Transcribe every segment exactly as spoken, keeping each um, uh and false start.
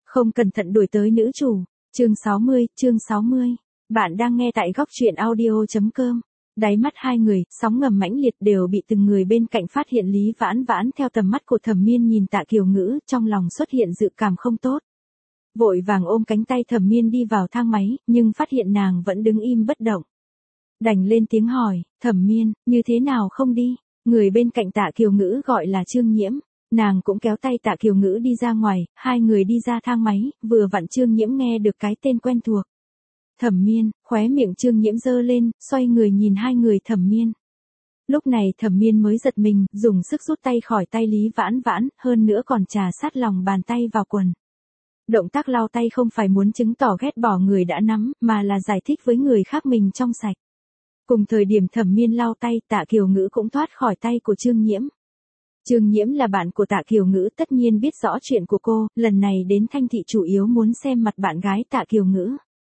Không cẩn thận đuổi tới nữ chủ. Chương sáu mươi, chương sáu mươi. Bạn đang nghe tại góc truyện audio chấm com. Đáy mắt hai người, sóng ngầm mãnh liệt đều bị từng người bên cạnh phát hiện. Lý Vãn Vãn theo tầm mắt của Thẩm Miên nhìn Tạ Kiều Ngữ, trong lòng xuất hiện dự cảm không tốt. Vội vàng ôm cánh tay Thẩm Miên đi vào thang máy, nhưng phát hiện nàng vẫn đứng im bất động. Đành lên tiếng hỏi, Thẩm Miên, như thế nào không đi? Người bên cạnh Tạ Kiều Ngữ gọi là Trương Nhiễm. Nàng cũng kéo tay Tạ Kiều Ngữ đi ra ngoài, hai người đi ra thang máy, vừa vặn Trương Nhiễm nghe được cái tên quen thuộc. Thẩm Miên, khóe miệng Trương Nhiễm giơ lên, xoay người nhìn hai người Thẩm Miên. Lúc này Thẩm Miên mới giật mình, dùng sức rút tay khỏi tay Lý Vãn Vãn, hơn nữa còn trà sát lòng bàn tay vào quần. Động tác lau tay không phải muốn chứng tỏ ghét bỏ người đã nắm, mà là giải thích với người khác mình trong sạch. Cùng thời điểm Thẩm Miên lau tay, Tạ Kiều Ngữ cũng thoát khỏi tay của Trương Nhiễm. Trương Nhiễm là bạn của Tạ Kiều Ngữ, tất nhiên biết rõ chuyện của cô, lần này đến Thanh Thị chủ yếu muốn xem mặt bạn gái Tạ Kiều Ngữ.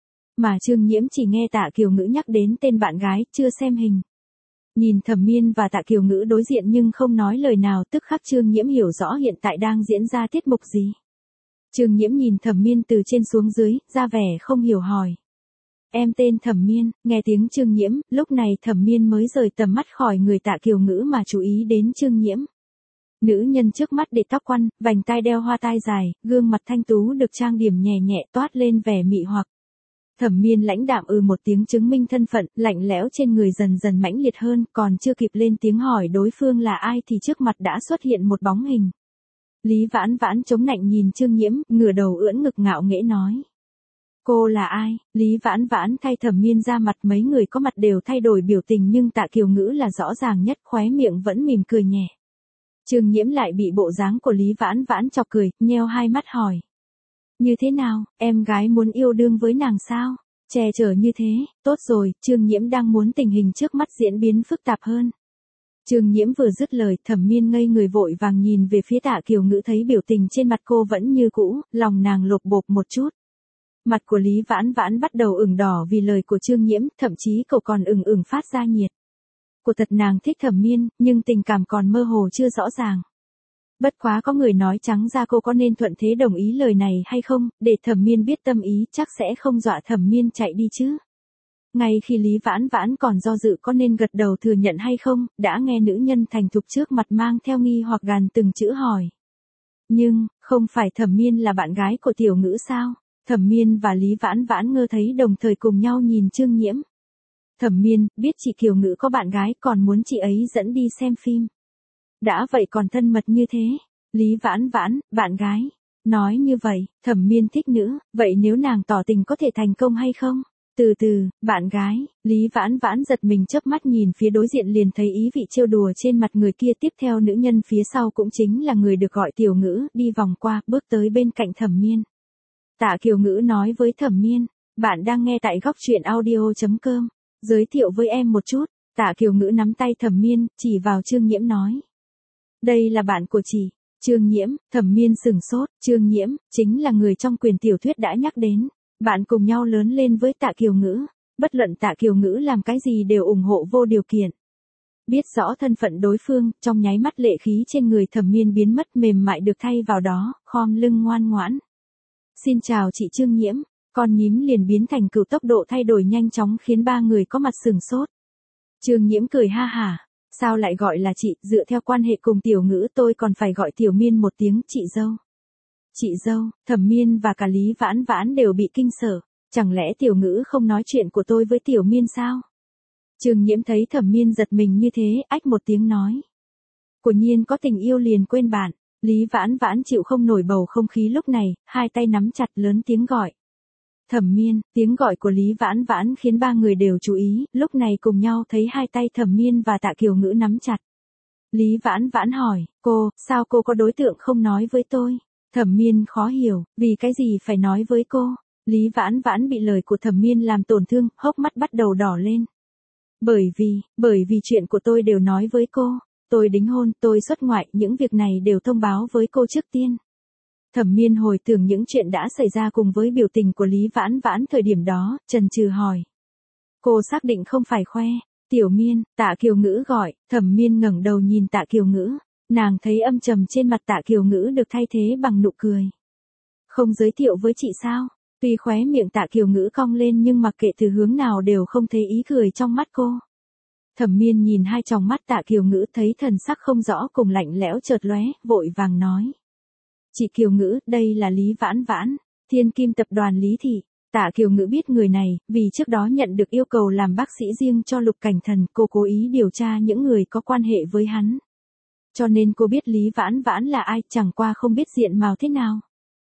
Mà Trương Nhiễm chỉ nghe Tạ Kiều Ngữ nhắc đến tên bạn gái, chưa xem hình. Nhìn Thẩm Miên và Tạ Kiều Ngữ đối diện nhưng không nói lời nào, tức khắc Trương Nhiễm hiểu rõ hiện tại đang diễn ra tiết mục gì. Trương Nhiễm nhìn Thẩm Miên từ trên xuống dưới, ra vẻ không hiểu hỏi. Em tên Thẩm Miên. Nghe tiếng Trương Nhiễm, lúc này Thẩm Miên mới rời tầm mắt khỏi người Tạ Kiều Ngữ mà chú ý đến Trương Nhiễm. Nữ nhân trước mắt để tóc quăn, vành tai đeo hoa tai dài, gương mặt thanh tú được trang điểm nhẹ nhẹ toát lên vẻ mị hoặc. Thẩm Miên lãnh đạm ừ một tiếng chứng minh thân phận, lạnh lẽo trên người dần dần mãnh liệt hơn, còn chưa kịp lên tiếng hỏi đối phương là ai thì trước mặt đã xuất hiện một bóng hình. Lý Vãn Vãn chống nạnh nhìn Trương Nhiễm, ngửa đầu ưỡn ngực ngạo nghễ nói. Cô là ai? Lý Vãn Vãn thay Thẩm Miên ra mặt, mấy người có mặt đều thay đổi biểu tình nhưng Tạ Kiều Ngữ là rõ ràng nhất, khóe miệng vẫn mỉm cười nhẹ. Trương Nhiễm lại bị bộ dáng của Lý Vãn Vãn chọc cười, nheo hai mắt hỏi. Như thế nào, em gái muốn yêu đương với nàng sao? Che chở như thế, tốt rồi, Trương Nhiễm đang muốn tình hình trước mắt diễn biến phức tạp hơn. Trương Nhiễm vừa dứt lời, Thẩm Miên ngây người vội vàng nhìn về phía Tạ Kiều Ngữ, thấy biểu tình trên mặt cô vẫn như cũ, lòng nàng lột bột một chút. Mặt của Lý Vãn Vãn bắt đầu ửng đỏ vì lời của Trương Nhiễm, thậm chí cậu còn ửng ửng phát ra nhiệt. Cô thật nàng thích Thẩm Miên, nhưng tình cảm còn mơ hồ chưa rõ ràng. Bất quá có người nói trắng ra cô có nên thuận thế đồng ý lời này hay không, để Thẩm Miên biết tâm ý chắc sẽ không dọa Thẩm Miên chạy đi chứ. Ngay khi Lý Vãn Vãn còn do dự có nên gật đầu thừa nhận hay không, đã nghe nữ nhân thành thục trước mặt mang theo nghi hoặc gàn từng chữ hỏi. Nhưng, không phải Thẩm Miên là bạn gái của Tiểu Ngữ sao? Thẩm Miên và Lý Vãn Vãn ngơ thấy đồng thời cùng nhau nhìn Trương Nhiễm. Thẩm Miên, biết chị Kiều Ngữ có bạn gái còn muốn chị ấy dẫn đi xem phim. Đã vậy còn thân mật như thế. Lý Vãn Vãn, bạn gái. Nói như vậy, Thẩm Miên thích nữ, vậy nếu nàng tỏ tình có thể thành công hay không? Từ từ, bạn gái, Lý Vãn Vãn giật mình chớp mắt nhìn phía đối diện liền thấy ý vị trêu đùa trên mặt người kia, tiếp theo nữ nhân phía sau cũng chính là người được gọi Tiểu Ngữ, đi vòng qua, bước tới bên cạnh Thẩm Miên. Tạ Kiều Ngữ nói với Thẩm Miên, bạn đang nghe tại góc truyện audio chấm com, giới thiệu với em một chút. Tạ Kiều Ngữ nắm tay Thẩm Miên, chỉ vào Trương Nhiễm nói. Đây là bạn của chị. Trương Nhiễm. Thẩm Miên sửng sốt, Trương Nhiễm, chính là người trong quyển tiểu thuyết đã nhắc đến. Bạn cùng nhau lớn lên với Tạ Kiều Ngữ, bất luận Tạ Kiều Ngữ làm cái gì đều ủng hộ vô điều kiện. Biết rõ thân phận đối phương, trong nháy mắt lệ khí trên người Thẩm Miên biến mất, mềm mại được thay vào đó, khom lưng ngoan ngoãn. Xin chào chị Trương Nhiễm, con nhím liền biến thành cừu, tốc độ thay đổi nhanh chóng khiến ba người có mặt sửng sốt. Trương Nhiễm cười ha hả, sao lại gọi là chị, dựa theo quan hệ cùng Tiểu Ngữ tôi còn phải gọi Tiểu Miên một tiếng chị dâu. Chị dâu. Thẩm Miên và cả Lý Vãn Vãn đều bị kinh sợ, chẳng lẽ Tiểu Ngữ không nói chuyện của tôi với Tiểu Miên sao? Trương Nhiễm thấy Thẩm Miên giật mình như thế, ách một tiếng nói. Quả nhiên có tình yêu liền quên bạn. Lý Vãn Vãn chịu không nổi bầu không khí lúc này, hai tay nắm chặt lớn tiếng gọi. Thẩm Miên. Tiếng gọi của Lý Vãn Vãn khiến ba người đều chú ý, lúc này cùng nhau thấy hai tay Thẩm Miên và Tạ Kiều Ngữ nắm chặt. Lý Vãn Vãn hỏi, cô, sao cô có đối tượng không nói với tôi? Thẩm Miên khó hiểu, vì cái gì phải nói với cô? Lý Vãn Vãn bị lời của Thẩm Miên làm tổn thương, hốc mắt bắt đầu đỏ lên. Bởi vì, bởi vì chuyện của tôi đều nói với cô. Tôi đính hôn, tôi xuất ngoại, những việc này đều thông báo với cô trước tiên. Thẩm Miên hồi tưởng những chuyện đã xảy ra cùng với biểu tình của Lý Vãn Vãn thời điểm đó, chần chừ hỏi. Cô xác định không phải khoe. Tiểu Miên. Tạ Kiều Ngữ gọi. Thẩm Miên ngẩng đầu nhìn Tạ Kiều Ngữ. Nàng thấy âm trầm trên mặt Tạ Kiều Ngữ được thay thế bằng nụ cười. Không giới thiệu với chị sao? Tuy khóe miệng Tạ Kiều Ngữ cong lên nhưng mặc kệ từ hướng nào đều không thấy ý cười trong mắt cô. Thẩm Miên nhìn hai tròng mắt Tạ Kiều Ngữ thấy thần sắc không rõ cùng lạnh lẽo chợt lóe, vội vàng nói. Chị Kiều Ngữ, đây là Lý Vãn Vãn, Thiên Kim tập đoàn Lý Thị. Tạ Kiều Ngữ biết người này, vì trước đó nhận được yêu cầu làm bác sĩ riêng cho Lục Cảnh Thần, cô cố ý điều tra những người có quan hệ với hắn. Cho nên cô biết Lý Vãn Vãn là ai, chẳng qua không biết diện mạo thế nào.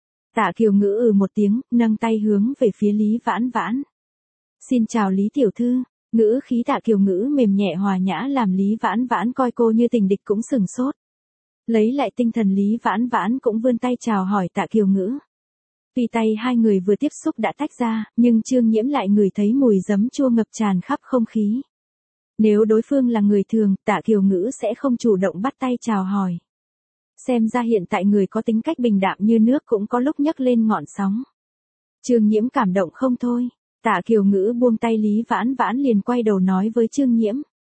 Tạ Kiều Ngữ ừ một tiếng, nâng tay hướng về phía Lý Vãn Vãn. Xin chào Lý tiểu thư. Ngữ khí Tạ Kiều Ngữ mềm nhẹ hòa nhã làm Lý Vãn Vãn coi cô như tình địch cũng sừng sốt. Lấy lại tinh thần Lý Vãn Vãn cũng vươn tay chào hỏi Tạ Kiều Ngữ. Tuy tay hai người vừa tiếp xúc đã tách ra, nhưng Trương Nhiễm lại ngửi thấy mùi giấm chua ngập tràn khắp không khí. Nếu đối phương là người thường, Tạ Kiều Ngữ sẽ không chủ động bắt tay chào hỏi. Xem ra hiện tại người có tính cách bình đạm như nước cũng có lúc nhấc lên ngọn sóng. Trương Nhiễm cảm động không thôi. Tạ Kiều Ngữ buông tay Lý Vãn Vãn liền quay đầu nói với Trương Nhiễm.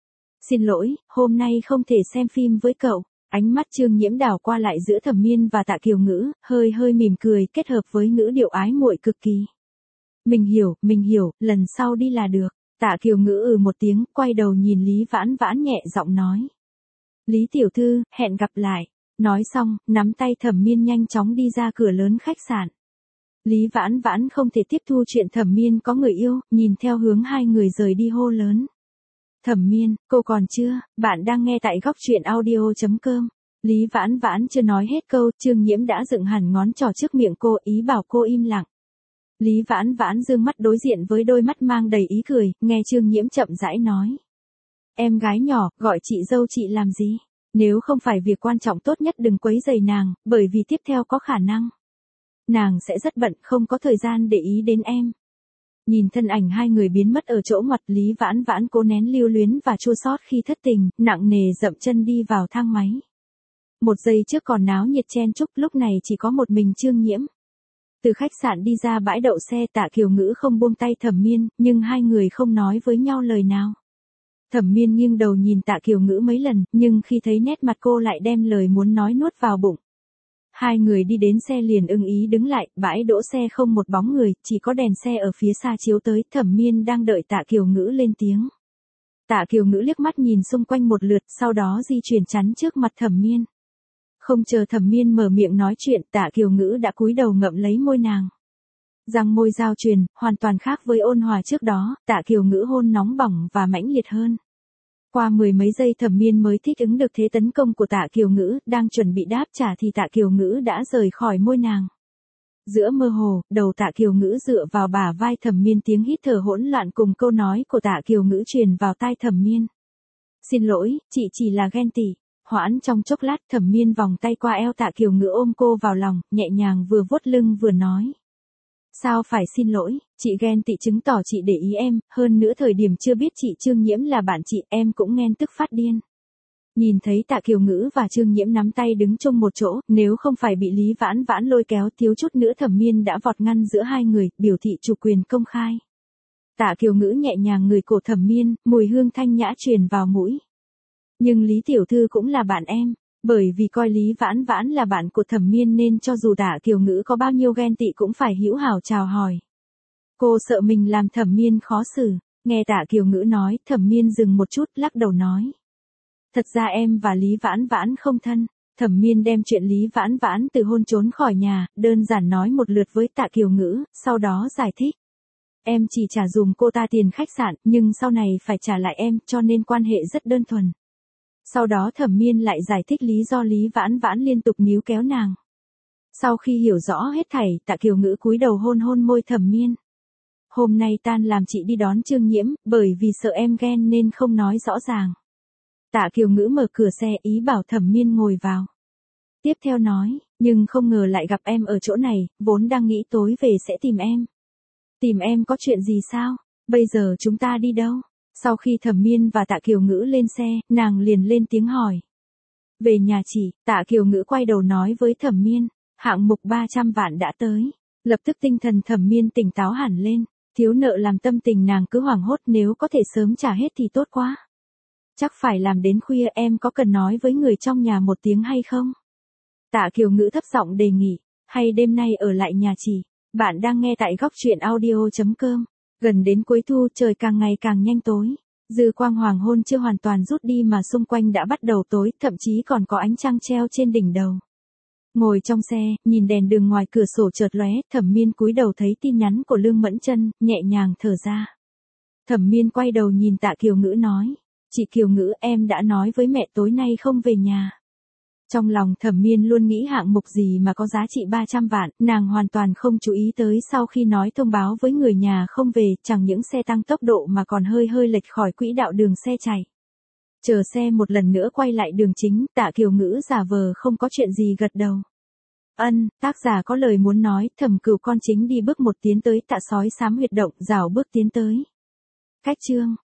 Xin lỗi, hôm nay không thể xem phim với cậu. Ánh mắt Trương Nhiễm đảo qua lại giữa Thẩm Miên và Tạ Kiều Ngữ, hơi hơi mỉm cười kết hợp với ngữ điệu ái muội cực kỳ. Mình hiểu, mình hiểu, lần sau đi là được. Tạ Kiều Ngữ ừ một tiếng, quay đầu nhìn Lý Vãn Vãn nhẹ giọng nói. Lý tiểu thư, hẹn gặp lại. Nói xong, nắm tay Thẩm Miên nhanh chóng đi ra cửa lớn khách sạn. Lý Vãn Vãn không thể tiếp thu chuyện Thẩm Miên có người yêu, nhìn theo hướng hai người rời đi hô lớn. Thẩm Miên, cô còn chưa, bạn đang nghe tại góc truyện audio chấm com. Lý Vãn Vãn chưa nói hết câu, Trương Nhiễm đã dựng hẳn ngón trỏ trước miệng cô, ý bảo cô im lặng. Lý Vãn Vãn dương mắt đối diện với đôi mắt mang đầy ý cười, nghe Trương Nhiễm chậm rãi nói. Em gái nhỏ, gọi chị dâu chị làm gì? Nếu không phải việc quan trọng tốt nhất đừng quấy rầy nàng, bởi vì tiếp theo có khả năng nàng sẽ rất bận, không có thời gian để ý đến em. Nhìn thân ảnh hai người biến mất ở chỗ ngoặt, Lý Vãn Vãn cố nén lưu luyến và chua xót khi thất tình, nặng nề dậm chân đi vào thang máy. Một giây trước còn náo nhiệt chen chúc, lúc này chỉ có một mình Trương Nhiễm. Từ khách sạn đi ra bãi đậu xe, Tạ Kiều Ngữ không buông tay Thẩm Miên, nhưng hai người không nói với nhau lời nào. Thẩm Miên nghiêng đầu nhìn Tạ Kiều Ngữ mấy lần, nhưng khi thấy nét mặt cô lại đem lời muốn nói nuốt vào bụng. Hai người đi đến xe liền ưng ý đứng lại, bãi đỗ xe không một bóng người, chỉ có đèn xe ở phía xa chiếu tới, Thẩm Miên đang đợi Tạ Kiều Ngữ lên tiếng. Tạ Kiều Ngữ liếc mắt nhìn xung quanh một lượt, sau đó di chuyển chắn trước mặt Thẩm Miên. Không chờ Thẩm Miên mở miệng nói chuyện, Tạ Kiều Ngữ đã cúi đầu ngậm lấy môi nàng. Răng môi giao truyền, hoàn toàn khác với ôn hòa trước đó, Tạ Kiều Ngữ hôn nóng bỏng và mãnh liệt hơn. Qua mười mấy giây Thẩm Miên mới thích ứng được thế tấn công của Tạ Kiều Ngữ, đang chuẩn bị đáp trả thì Tạ Kiều Ngữ đã rời khỏi môi nàng. Giữa mơ hồ, đầu Tạ Kiều Ngữ dựa vào bả vai Thẩm Miên, tiếng hít thở hỗn loạn cùng câu nói của Tạ Kiều Ngữ truyền vào tai Thẩm Miên. Xin lỗi, chị chỉ là ghen tị. Hoãn trong chốc lát, Thẩm Miên vòng tay qua eo Tạ Kiều Ngữ ôm cô vào lòng, nhẹ nhàng vừa vuốt lưng vừa nói. Sao phải xin lỗi, chị ghen tị chứng tỏ chị để ý em, hơn nữa thời điểm chưa biết chị Trương Nhiễm là bạn chị, em cũng ghen tức phát điên. Nhìn thấy Tạ Kiều Ngữ và Trương Nhiễm nắm tay đứng chung một chỗ, nếu không phải bị Lý Vãn Vãn lôi kéo thiếu chút nữa Thẩm Miên đã vọt ngăn giữa hai người, biểu thị chủ quyền công khai. Tạ Kiều Ngữ nhẹ nhàng ngửi cổ Thẩm Miên, mùi hương thanh nhã truyền vào mũi. Nhưng Lý tiểu thư cũng là bạn em. Bởi vì coi Lý Vãn Vãn là bạn của Thẩm Miên nên cho dù Tạ Kiều Ngữ có bao nhiêu ghen tị cũng phải hữu hảo chào hỏi. Cô sợ mình làm Thẩm Miên khó xử. Nghe Tạ Kiều Ngữ nói, Thẩm Miên dừng một chút, lắc đầu nói. Thật ra em và Lý Vãn Vãn không thân. Thẩm Miên đem chuyện Lý Vãn Vãn từ hôn trốn khỏi nhà, đơn giản nói một lượt với Tạ Kiều Ngữ, sau đó giải thích. Em chỉ trả dùm cô ta tiền khách sạn, nhưng sau này phải trả lại em, cho nên quan hệ rất đơn thuần. Sau đó Thẩm Miên lại giải thích lý do Lý Vãn Vãn liên tục níu kéo nàng. Sau khi hiểu rõ hết thảy, Tạ Kiều Ngữ cúi đầu hôn hôn môi Thẩm Miên. Hôm nay tan làm chị đi đón Trương Nhiễm, bởi vì sợ em ghen nên không nói rõ ràng. Tạ Kiều Ngữ mở cửa xe ý bảo Thẩm Miên ngồi vào. Tiếp theo nói, nhưng không ngờ lại gặp em ở chỗ này, vốn đang nghĩ tối về sẽ tìm em. Tìm em có chuyện gì sao? Bây giờ chúng ta đi đâu? Sau khi Thẩm Miên và Tạ Kiều Ngữ lên xe, nàng liền lên tiếng hỏi. Về nhà chị, Tạ Kiều Ngữ quay đầu nói với Thẩm Miên, hạng mục ba trăm vạn đã tới. Lập tức tinh thần Thẩm Miên tỉnh táo hẳn lên, thiếu nợ làm tâm tình nàng cứ hoảng hốt, nếu có thể sớm trả hết thì tốt quá. Chắc phải làm đến khuya, em có cần nói với người trong nhà một tiếng hay không? Tạ Kiều Ngữ thấp giọng đề nghị, hay đêm nay ở lại nhà chị. Bạn đang nghe tại góc truyện audio.com. Gần đến cuối thu trời càng ngày càng nhanh tối. Dư quang hoàng hôn chưa hoàn toàn rút đi mà xung quanh đã bắt đầu tối, thậm chí còn có ánh trăng treo trên đỉnh đầu. Ngồi trong xe, nhìn đèn đường ngoài cửa sổ chợt lóe, Thẩm Miên cúi đầu thấy tin nhắn của Lương Mẫn Chân, nhẹ nhàng thở ra. Thẩm Miên quay đầu nhìn Tạ Kiều Ngữ nói, chị Kiều Ngữ, em đã nói với mẹ tối nay không về nhà. Trong lòng Thẩm Miên luôn nghĩ hạng mục gì mà có giá trị ba trăm vạn, nàng hoàn toàn không chú ý tới sau khi nói thông báo với người nhà không về, chẳng những xe tăng tốc độ mà còn hơi hơi lệch khỏi quỹ đạo đường xe chạy. Chờ xe một lần nữa quay lại đường chính, Tạ Kiều Ngữ giả vờ không có chuyện gì gật đầu. Ân, tác giả có lời muốn nói, Thẩm Cửu con chính đi bước một tiến tới Tạ Sói Xám huyệt động, rảo bước tiến tới. Cách chương